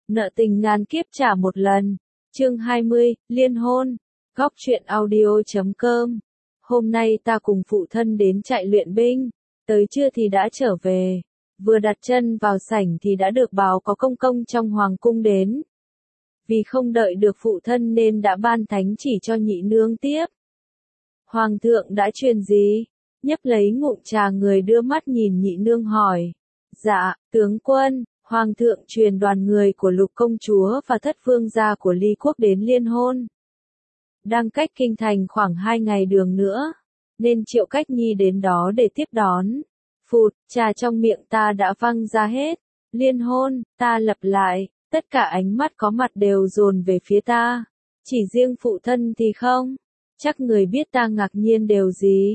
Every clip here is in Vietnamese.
Nợ tình ngàn kiếp trả một lần. Chương 20, liên hôn. Góc truyện audio.com. Hôm nay ta cùng phụ thân đến trại luyện binh, tới trưa thì đã trở về. Vừa đặt chân vào sảnh thì đã được báo có công công trong hoàng cung đến. Vì không đợi được phụ thân nên đã ban thánh chỉ cho nhị nương tiếp. Hoàng thượng đã truyền gì? Nhấp lấy ngụm trà người đưa mắt nhìn nhị nương hỏi. Dạ, tướng quân, hoàng thượng truyền đoàn người của Lục công chúa và Thất vương gia của Ly quốc đến liên hôn. Đang cách kinh thành khoảng 2 ngày đường nữa, nên Triệu Cách Nhi đến đó để tiếp đón. Phụt, trà trong miệng ta đã văng ra hết. Liên hôn, ta lặp lại, tất cả ánh mắt có mặt đều dồn về phía ta. Chỉ riêng phụ thân thì không. Chắc người biết ta ngạc nhiên điều gì?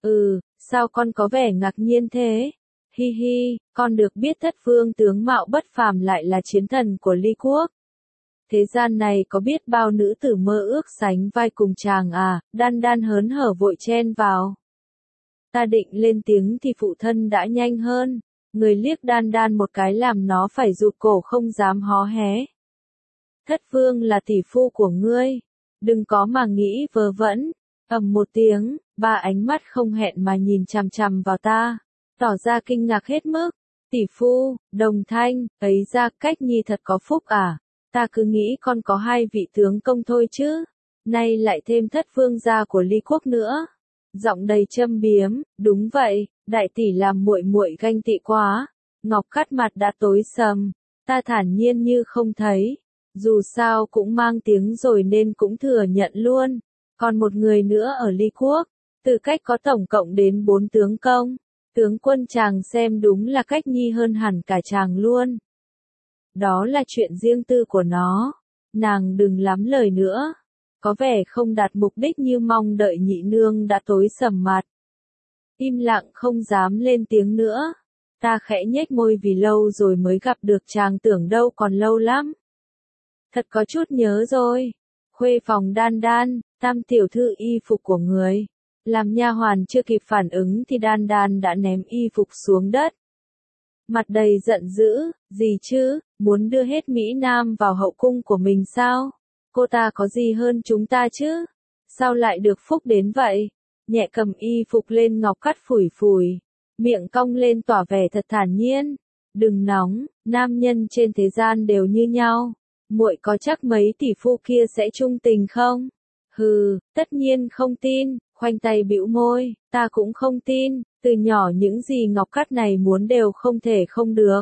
Sao con có vẻ ngạc nhiên thế? Hi hi, con được biết Thất vương tướng mạo bất phàm lại là chiến thần của Ly quốc. Thế gian này có biết bao nữ tử mơ ước sánh vai cùng chàng à? Đan Đan hớn hở vội chen vào. Ta định lên tiếng thì phụ thân đã nhanh hơn. Người liếc Đan Đan một cái làm nó phải rụt cổ không dám hó hé. Thất vương là tỷ phu của ngươi. Đừng có mà nghĩ vớ vẩn. Ầm một tiếng, ba ánh mắt không hẹn mà nhìn chằm chằm vào ta. Tỏ ra kinh ngạc hết mức. Tỷ phu, Đồng Thanh, ấy ra Cách Nhi thật có phúc à? Ta cứ nghĩ con có 2 vị tướng công thôi chứ. Nay lại thêm Thất vương gia của Ly quốc nữa. Giọng đầy châm biếm, đúng vậy, đại tỷ làm muội muội ganh tị quá. Ngọc Cát mặt đã tối sầm, ta thản nhiên như không thấy. Dù sao cũng mang tiếng rồi nên cũng thừa nhận luôn. Còn một người nữa ở Ly quốc, Từ Cách có tổng cộng đến 4 tướng công. Tướng quân chàng xem đúng là Cách Nhi hơn hẳn cả chàng luôn. Đó là chuyện riêng tư của nó. Nàng đừng lắm lời nữa. Có vẻ không đạt mục đích như mong đợi nhị nương đã tối sầm mặt. Im lặng không dám lên tiếng nữa. Ta khẽ nhếch môi vì lâu rồi mới gặp được chàng tưởng đâu còn lâu lắm. Thật có chút nhớ rồi. Khuê phòng Đan Đan, tam tiểu thư y phục của người. Làm nha hoàn chưa kịp phản ứng thì Đan Đan đã ném y phục xuống đất. Mặt đầy giận dữ, gì chứ, muốn đưa hết Mỹ Nam vào hậu cung của mình sao? Cô ta có gì hơn chúng ta chứ? Sao lại được phúc đến vậy? Nhẹ cầm y phục lên Ngọc Cát phủi phủi, miệng cong lên tỏ vẻ thật thản nhiên. Đừng nóng, nam nhân trên thế gian đều như nhau. Muội có chắc mấy tỷ phu kia sẽ trung tình không? Hừ, tất nhiên không tin, khoanh tay bĩu môi, ta cũng không tin, từ nhỏ những gì Ngọc Cát này muốn đều không thể không được.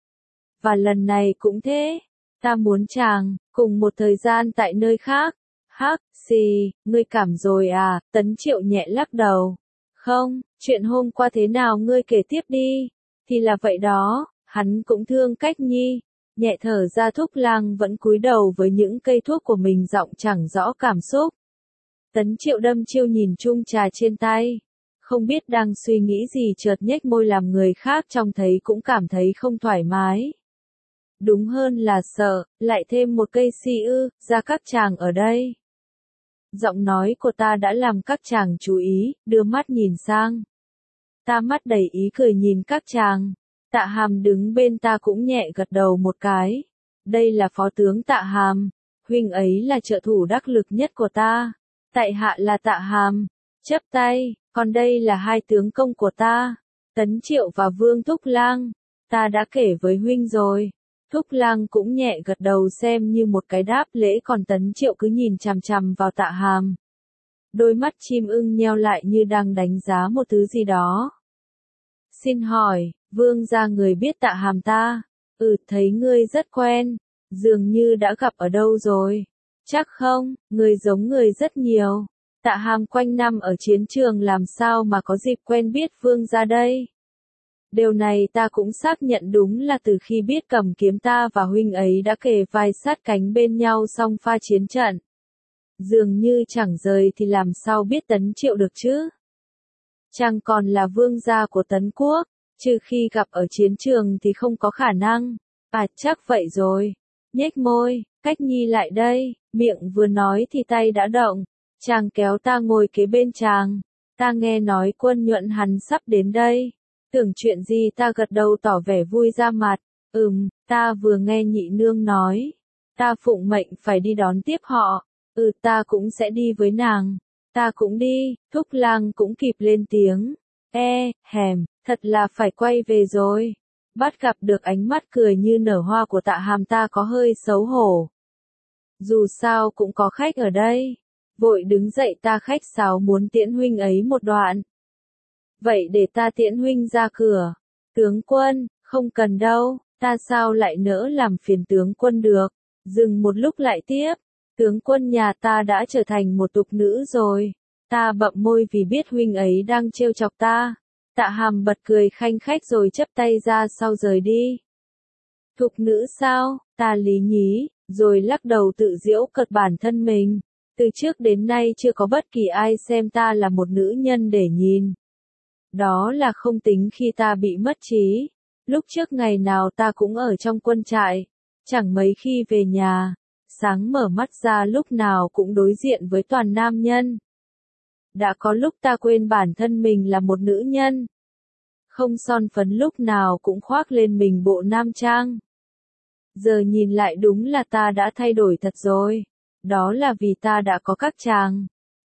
Và lần này cũng thế, ta muốn chàng, cùng một thời gian tại nơi khác. Hắc, xì, ngươi cảm rồi à? Tấn Triệu nhẹ lắc đầu. Không, chuyện hôm qua thế nào ngươi kể tiếp đi. Thì là vậy đó, hắn cũng thương Cách Nhi. Nhẹ thở ra Thúc Lang vẫn cúi đầu với những cây thuốc của mình giọng chẳng rõ cảm xúc. Tấn Triệu đâm chiêu nhìn chung trà trên tay. Không biết đang suy nghĩ gì chợt nhếch môi làm người khác trông thấy cũng cảm thấy không thoải mái. Đúng hơn là sợ, lại thêm một cây si ra các chàng ở đây. Giọng nói của ta đã làm các chàng chú ý, đưa mắt nhìn sang. Ta mắt đầy ý cười nhìn các chàng. Tạ Hàm đứng bên ta cũng nhẹ gật đầu một cái. Đây là phó tướng Tạ Hàm. Huynh ấy là trợ thủ đắc lực nhất của ta. Tại hạ là Tạ Hàm. Chắp tay, còn đây là 2 tướng công của ta. Tấn Triệu và Vương Thúc Lang. Ta đã kể với huynh rồi. Thúc Lang cũng nhẹ gật đầu xem như một cái đáp lễ còn Tấn Triệu cứ nhìn chằm chằm vào Tạ Hàm. Đôi mắt chim ưng nheo lại như đang đánh giá một thứ gì đó. Xin hỏi, Vương gia người biết Tạ Hàm ta? Thấy ngươi rất quen. Dường như đã gặp ở đâu rồi. Chắc không, người giống người rất nhiều. Tạ Hàm quanh năm ở chiến trường làm sao mà có dịp quen biết Vương gia đây. Điều này ta cũng xác nhận đúng là từ khi biết cầm kiếm ta và huynh ấy đã kề vai sát cánh bên nhau song pha chiến trận. Dường như chẳng rời thì làm sao biết Tấn Triệu được chứ. Chàng còn là vương gia của Tấn quốc, trừ khi gặp ở chiến trường thì không có khả năng. À chắc vậy rồi. Nhếch môi, Cách Nhi lại đây, miệng vừa nói thì tay đã động. Chàng kéo ta ngồi kế bên chàng. Ta nghe nói Quân Nhuận hắn sắp đến đây. Tưởng chuyện gì ta gật đầu tỏ vẻ vui ra mặt. Ta vừa nghe nhị nương nói. Ta phụng mệnh phải đi đón tiếp họ. Ta cũng sẽ đi với nàng. Ta cũng đi, Thúc Lang cũng kịp lên tiếng. Thật là phải quay về rồi. Bắt gặp được ánh mắt cười như nở hoa của Tạ Hàm ta có hơi xấu hổ. Dù sao cũng có khách ở đây. Vội đứng dậy ta khách sáo muốn tiễn huynh ấy một đoạn. Vậy để ta tiễn huynh ra cửa. Tướng quân, không cần đâu, ta sao lại nỡ làm phiền tướng quân được. Dừng một lúc lại tiếp. Tướng quân nhà ta đã trở thành một tục nữ rồi. Ta bậm môi vì biết huynh ấy đang trêu chọc ta. Tạ Hàm bật cười khanh khách rồi chắp tay ra sau rời đi. Thục nữ sao, ta lý nhí, rồi lắc đầu tự giễu cợt bản thân mình. Từ trước đến nay chưa có bất kỳ ai xem ta là một nữ nhân để nhìn. Đó là không tính khi ta bị mất trí. Lúc trước ngày nào ta cũng ở trong quân trại. Chẳng mấy khi về nhà. Sáng mở mắt ra lúc nào cũng đối diện với toàn nam nhân. Đã có lúc ta quên bản thân mình là một nữ nhân. Không son phấn lúc nào cũng khoác lên mình bộ nam trang. Giờ nhìn lại đúng là ta đã thay đổi thật rồi. Đó là vì ta đã có các chàng.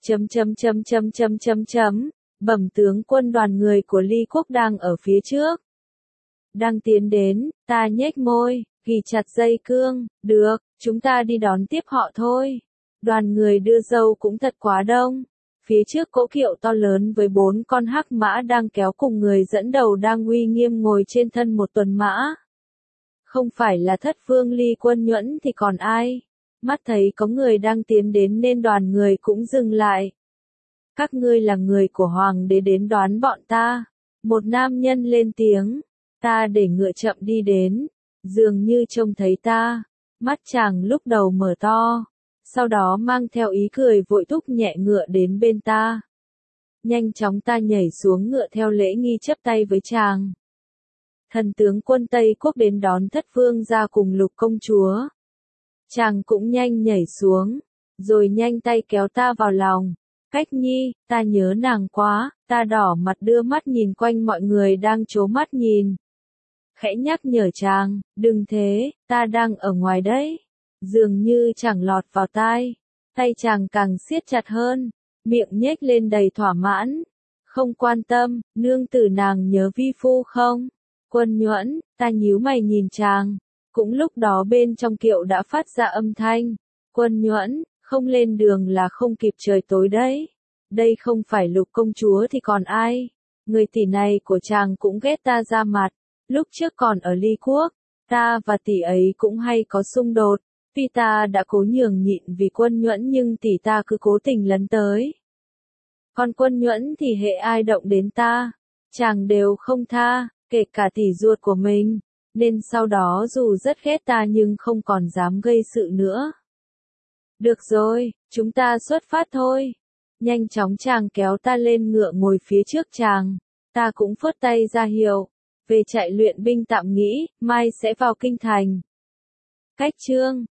Bẩm tướng quân đoàn người của Ly Quốc đang ở phía trước. Đang tiến đến, ta nhếch môi, ghi chặt dây cương, được, chúng ta đi đón tiếp họ thôi. Đoàn người đưa dâu cũng thật quá đông. Phía trước cỗ kiệu to lớn với 4 con hắc mã đang kéo cùng người dẫn đầu đang uy nghiêm ngồi trên thân một tuần mã. Không phải là Thất Vương Ly Quân Nhuẫn thì còn ai. Mắt thấy có người đang tiến đến nên đoàn người cũng dừng lại. Các ngươi là người của hoàng đế đến đoán bọn ta. Một nam nhân lên tiếng. Ta để ngựa chậm đi đến. Dường như trông thấy ta. Mắt chàng lúc đầu mở to. Sau đó mang theo ý cười vội thúc nhẹ ngựa đến bên ta. Nhanh chóng ta nhảy xuống ngựa theo lễ nghi chắp tay với chàng. Thần tướng quân Tây Quốc đến đón Thất Vương ra cùng Lục công chúa. Chàng cũng nhanh nhảy xuống, rồi nhanh tay kéo ta vào lòng. Cách Nhi, ta nhớ nàng quá, ta đỏ mặt đưa mắt nhìn quanh mọi người đang trố mắt nhìn. Khẽ nhắc nhở chàng, đừng thế, ta đang ở ngoài đấy. Dường như chẳng lọt vào tai. Tay chàng càng siết chặt hơn, miệng nhếch lên đầy thỏa mãn. Không quan tâm, nương tử nàng nhớ vi phu không? Quân Nhuẫn, ta nhíu mày nhìn chàng. Cũng lúc đó bên trong kiệu đã phát ra âm thanh. Quân Nhuẫn, không lên đường là không kịp trời tối đấy. Đây không phải Lục công chúa thì còn ai? Người tỷ này của chàng cũng ghét ta ra mặt. Lúc trước còn ở Ly Quốc, ta và tỷ ấy cũng hay có xung đột. Tuy ta đã cố nhường nhịn vì Quân Nhuẫn nhưng tỷ ta cứ cố tình lấn tới. Còn Quân Nhuẫn thì hệ ai động đến ta, chàng đều không tha, kể cả tỷ ruột của mình. Nên sau đó dù rất ghét ta nhưng không còn dám gây sự nữa. Được rồi, chúng ta xuất phát thôi. Nhanh chóng chàng kéo ta lên ngựa ngồi phía trước chàng. Ta cũng phất tay ra hiệu. Về trại luyện binh tạm nghỉ, mai sẽ vào kinh thành. Cách chương